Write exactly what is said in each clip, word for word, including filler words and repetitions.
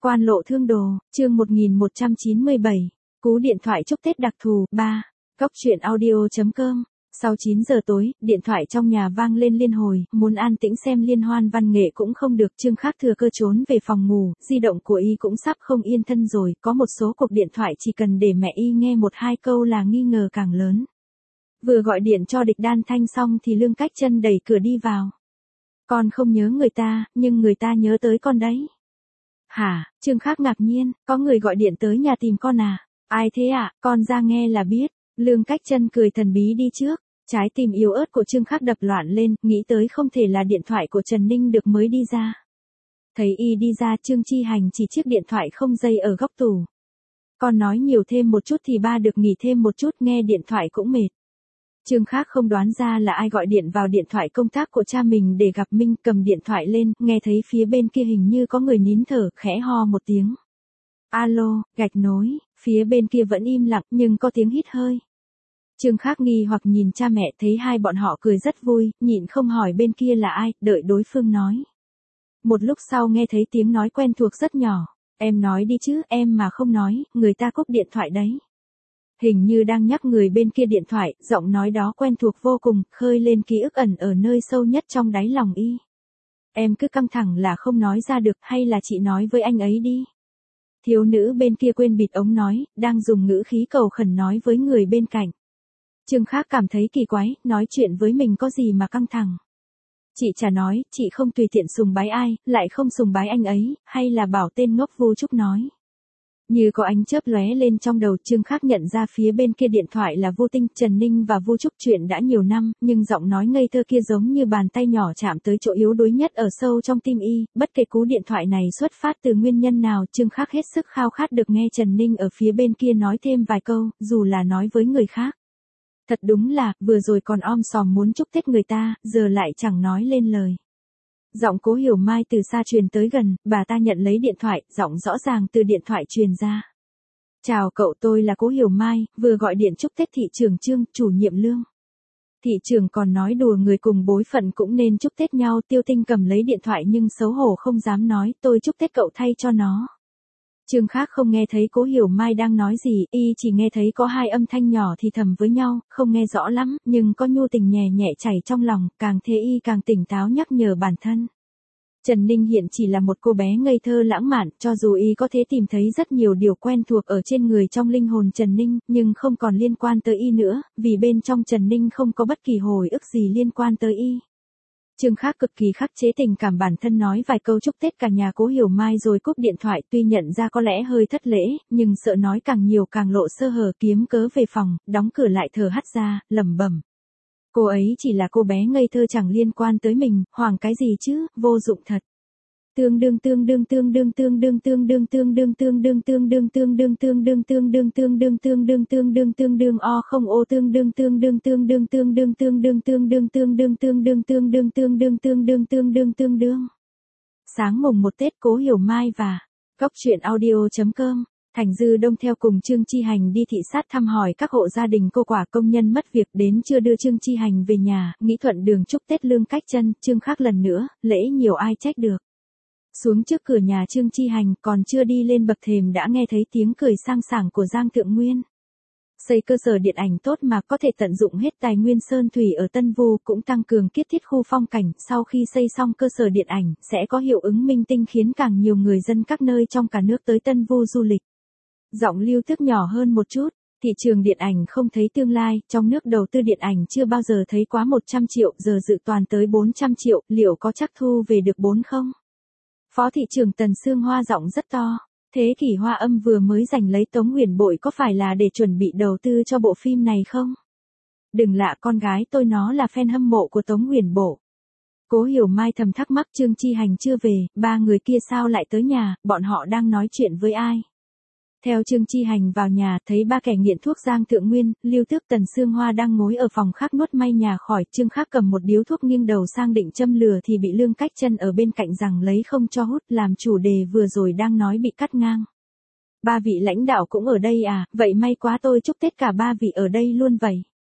Quan lộ thương đồ, chương một nghìn một trăm chín mươi bảy, cú điện thoại chúc Tết đặc thù, ba. Góc truyện audio chấm com. Sau chín giờ tối, điện thoại trong nhà vang lên liên hồi, muốn an tĩnh xem liên hoan văn nghệ cũng không được. Trương Khác thừa cơ trốn về phòng ngủ, di động của y cũng sắp không yên thân rồi, có một số cuộc điện thoại chỉ cần để mẹ y nghe một hai câu là nghi ngờ càng lớn. Vừa gọi điện cho Địch Đan Thanh xong thì Lương Cách Chân đẩy cửa đi vào. Con không nhớ người ta, nhưng người ta nhớ tới con đấy. Hả? Trương Khác ngạc nhiên, có người gọi điện tới nhà tìm con à? Ai thế ạ? À? Con ra nghe là biết. Lương Cách Chân cười thần bí đi trước. Trái tim yếu ớt của Trương Khác đập loạn lên, nghĩ tới không thể là điện thoại của Trần Ninh được mới đi ra. Thấy y đi ra, Trương Chi Hành chỉ chiếc điện thoại không dây ở góc tủ. Con nói nhiều thêm một chút thì ba được nghỉ thêm một chút, nghe điện thoại cũng mệt. Trương Khác không đoán ra là ai gọi điện vào điện thoại công tác của cha mình để gặp Minh, cầm điện thoại lên, nghe thấy phía bên kia hình như có người nín thở, khẽ ho một tiếng. Alo, gạch nối, phía bên kia vẫn im lặng nhưng có tiếng hít hơi. Trương Khác nghi hoặc nhìn cha mẹ, thấy hai bọn họ cười rất vui, nhịn không hỏi bên kia là ai, đợi đối phương nói. Một lúc sau nghe thấy tiếng nói quen thuộc rất nhỏ. Em nói đi chứ, em mà không nói, người ta cúp điện thoại đấy. Hình như đang nhắc người bên kia điện thoại, giọng nói đó quen thuộc vô cùng, khơi lên ký ức ẩn ở nơi sâu nhất trong đáy lòng y. Em cứ căng thẳng là không nói ra được, hay là chị nói với anh ấy đi. Thiếu nữ bên kia quên bịt ống nói, đang dùng ngữ khí cầu khẩn nói với người bên cạnh. Trương Khác cảm thấy kỳ quái, nói chuyện với mình có gì mà căng thẳng. Chị chả nói, chị không tùy tiện sùng bái ai, lại không sùng bái anh ấy, hay là bảo tên ngốc Vu Trúc nói. Như có ánh chớp lóe lên trong đầu, Trương Khác nhận ra phía bên kia điện thoại là Vu Tinh, Trần Ninh và Vu Trúc chuyện đã nhiều năm, nhưng giọng nói ngây thơ kia giống như bàn tay nhỏ chạm tới chỗ yếu đuối nhất ở sâu trong tim y, bất kể cú điện thoại này xuất phát từ nguyên nhân nào, Trương Khác hết sức khao khát được nghe Trần Ninh ở phía bên kia nói thêm vài câu, dù là nói với người khác. Thật đúng là, vừa rồi còn om sòm muốn chúc Tết người ta, giờ lại chẳng nói lên lời. Giọng Cố Hiểu Mai từ xa truyền tới gần, bà ta nhận lấy điện thoại, giọng rõ ràng từ điện thoại truyền ra. Chào cậu, tôi là Cố Hiểu Mai, vừa gọi điện chúc Tết thị trưởng Trương, chủ nhiệm Lương. Thị trưởng còn nói đùa người cùng bối phận cũng nên chúc Tết nhau. Tiêu Tinh cầm lấy điện thoại nhưng xấu hổ không dám nói, tôi chúc Tết cậu thay cho nó. Trương Khác không nghe thấy Cố Hiểu Mai đang nói gì, y chỉ nghe thấy có hai âm thanh nhỏ thì thầm với nhau, không nghe rõ lắm, nhưng có nhu tình nhẹ nhẹ chảy trong lòng, càng thế y càng tỉnh táo nhắc nhở bản thân. Trần Ninh hiện chỉ là một cô bé ngây thơ lãng mạn, cho dù y có thể tìm thấy rất nhiều điều quen thuộc ở trên người trong linh hồn Trần Ninh, nhưng không còn liên quan tới y nữa, vì bên trong Trần Ninh không có bất kỳ hồi ức gì liên quan tới y. Trương Khác cực kỳ khắc chế tình cảm bản thân, nói vài câu chúc Tết cả nhà Cố Hiểu Mai rồi cúp điện thoại, tuy nhận ra có lẽ hơi thất lễ, nhưng sợ nói càng nhiều càng lộ sơ hở, kiếm cớ về phòng, đóng cửa lại thở hắt ra, lẩm bẩm. Cô ấy chỉ là cô bé ngây thơ chẳng liên quan tới mình, hoảng cái gì chứ, vô dụng thật. Tương đương tương đương tương đương tương đương tương đương tương đương tương đương tương đương tương đương tương đương tương đương tương đương tương đương tương đương tương đương o không ô tương đương tương đương tương đương tương đương tương đương tương đương tương đương tương đương tương đương tương đương tương đương tương đương tương đương. Sáng mùng một Tết, Cố Hiểu Mai và Góc truyện audio chấm com. Thành Dư Đông theo cùng Trương Chi Hành đi thị sát thăm hỏi các hộ gia đình cô quả công nhân mất việc, đến chưa đưa Trương Chi Hành về nhà, nghĩ thuận đường chúc Tết Lương Cách Chân. Trương Khác lần nữa, lễ nhiều ai trách được. Xuống trước cửa nhà Trương Chi Hành, còn chưa đi lên bậc thềm đã nghe thấy tiếng cười sang sảng của Giang Thượng Nguyên. Xây cơ sở điện ảnh tốt mà, có thể tận dụng hết tài nguyên sơn thủy ở Tân Vu, cũng tăng cường kiết thiết khu phong cảnh, sau khi xây xong cơ sở điện ảnh, sẽ có hiệu ứng minh tinh khiến càng nhiều người dân các nơi trong cả nước tới Tân Vu du lịch. Giọng Lưu Thức nhỏ hơn một chút, thị trường điện ảnh không thấy tương lai, trong nước đầu tư điện ảnh chưa bao giờ thấy quá một trăm triệu, giờ dự toán tới bốn trăm triệu, liệu có chắc thu về được bốn không? Phó thị trưởng Tần Sương Hoa giọng rất to. Thế kỷ Hoa Âm vừa mới giành lấy Tống Huyền Bội, có phải là để chuẩn bị đầu tư cho bộ phim này không? Đừng lạ, con gái tôi nó là fan hâm mộ của Tống Huyền Bội. Cố Hiểu Mai thầm thắc mắc, Trương Chi Hành chưa về, ba người kia sao lại tới nhà, bọn họ đang nói chuyện với ai? Theo Trương Chi Hành vào nhà, thấy ba kẻ nghiện thuốc Giang Thượng Nguyên, Lưu Tước, Tần Sương Hoa đang ngồi ở phòng khác nuốt may nhà khỏi. Trương Khác cầm một điếu thuốc nghiêng đầu sang định châm lửa thì bị Lương Cách Chân ở bên cạnh rằng lấy không cho hút, làm chủ đề vừa rồi đang nói bị cắt ngang. Ba vị lãnh đạo cũng ở đây à, vậy may quá, tôi chúc Tết cả ba vị ở đây luôn vậy.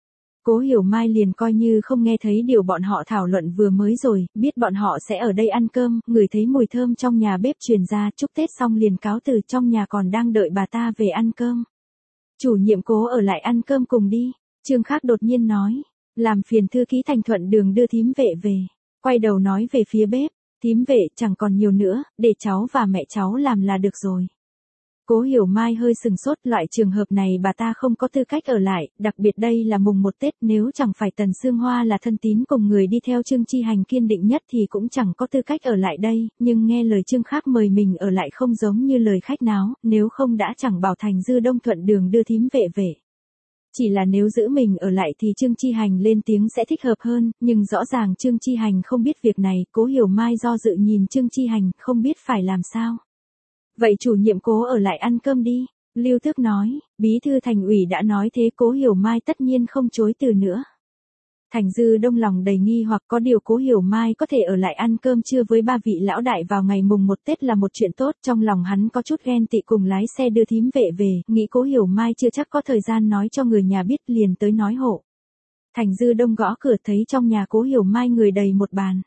Cố Hiểu Mai liền coi như không nghe thấy điều bọn họ thảo luận vừa mới rồi, biết bọn họ sẽ ở đây ăn cơm, ngửi thấy mùi thơm trong nhà bếp truyền ra, chúc Tết xong liền cáo từ, trong nhà còn đang đợi bà ta về ăn cơm. Chủ nhiệm Cố ở lại ăn cơm cùng đi, Trương Khác đột nhiên nói, làm phiền thư ký Thành Thuận Đường đưa thím vệ về, quay đầu nói về phía bếp, thím vệ chẳng còn nhiều nữa, để cháu và mẹ cháu làm là được rồi. Cố Hiểu Mai hơi sừng sốt, loại trường hợp này bà ta không có tư cách ở lại, đặc biệt đây là mùng một Tết, nếu chẳng phải Tần Sương Hoa là thân tín cùng người đi theo Trương Chi Hành kiên định nhất thì cũng chẳng có tư cách ở lại đây, nhưng nghe lời Trương Khác mời mình ở lại không giống như lời khách náo, nếu không đã chẳng bảo Thành Dư Đông Thuận Đường đưa thím vệ về. Chỉ là nếu giữ mình ở lại thì Trương Chi Hành lên tiếng sẽ thích hợp hơn, nhưng rõ ràng Trương Chi Hành không biết việc này, Cố Hiểu Mai do dự nhìn Trương Chi Hành, không biết phải làm sao. Vậy chủ nhiệm Cố ở lại ăn cơm đi, Lưu Thước nói, bí thư thành ủy đã nói thế, Cố Hiểu Mai tất nhiên không chối từ nữa. Thành Dư Đông lòng đầy nghi hoặc, có điều Cố Hiểu Mai có thể ở lại ăn cơm trưa với ba vị lão đại vào ngày mùng một Tết là một chuyện tốt, trong lòng hắn có chút ghen tị cùng lái xe đưa thím vệ về, nghĩ Cố Hiểu Mai chưa chắc có thời gian nói cho người nhà biết liền tới nói hộ. Thành Dư Đông gõ cửa thấy trong nhà Cố Hiểu Mai người đầy một bàn.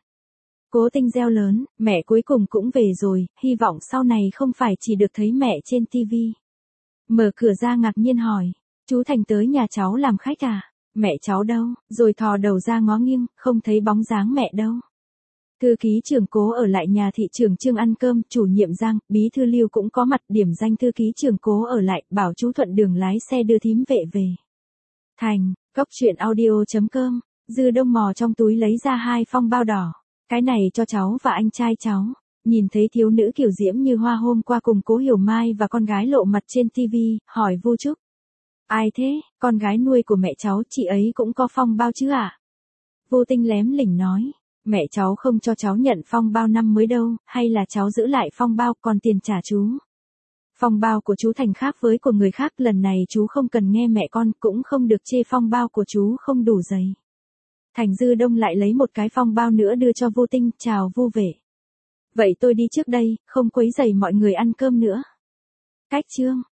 Cố Tinh reo lớn, mẹ cuối cùng cũng về rồi, hy vọng sau này không phải chỉ được thấy mẹ trên tivi. Mở cửa ra ngạc nhiên hỏi, chú Thành tới nhà cháu làm khách à? Mẹ cháu đâu? Rồi thò đầu ra ngó nghiêng, không thấy bóng dáng mẹ đâu. Thư ký trưởng Cố ở lại nhà thị trưởng Trương ăn cơm, chủ nhiệm Giang, bí thư Lưu cũng có mặt, điểm danh thư ký trưởng Cố ở lại, bảo chú Thuận Đường lái xe đưa thím vệ về. Thành, cốc truyện audio chấm com, Dư Đông mò trong túi lấy ra hai phong bao đỏ. Cái này cho cháu và anh trai cháu. Nhìn thấy thiếu nữ kiểu diễm như hoa hôm qua cùng Cố Hiểu Mai và con gái lộ mặt trên tivi, hỏi Vu Trúc. Ai thế, con gái nuôi của mẹ cháu, chị ấy cũng có phong bao chứ ạ? À? Vô Tinh lém lỉnh nói, mẹ cháu không cho cháu nhận phong bao năm mới đâu, hay là cháu giữ lại phong bao còn tiền trả chú. Phong bao của chú Thành khác với của người khác, lần này chú không cần nghe mẹ con, cũng không được chê phong bao của chú không đủ dày. Thành Dư Đông lại lấy một cái phong bao nữa đưa cho Vô Tinh, chào Vu vệ. Vậy tôi đi trước đây, không quấy rầy mọi người ăn cơm nữa. Cách chương.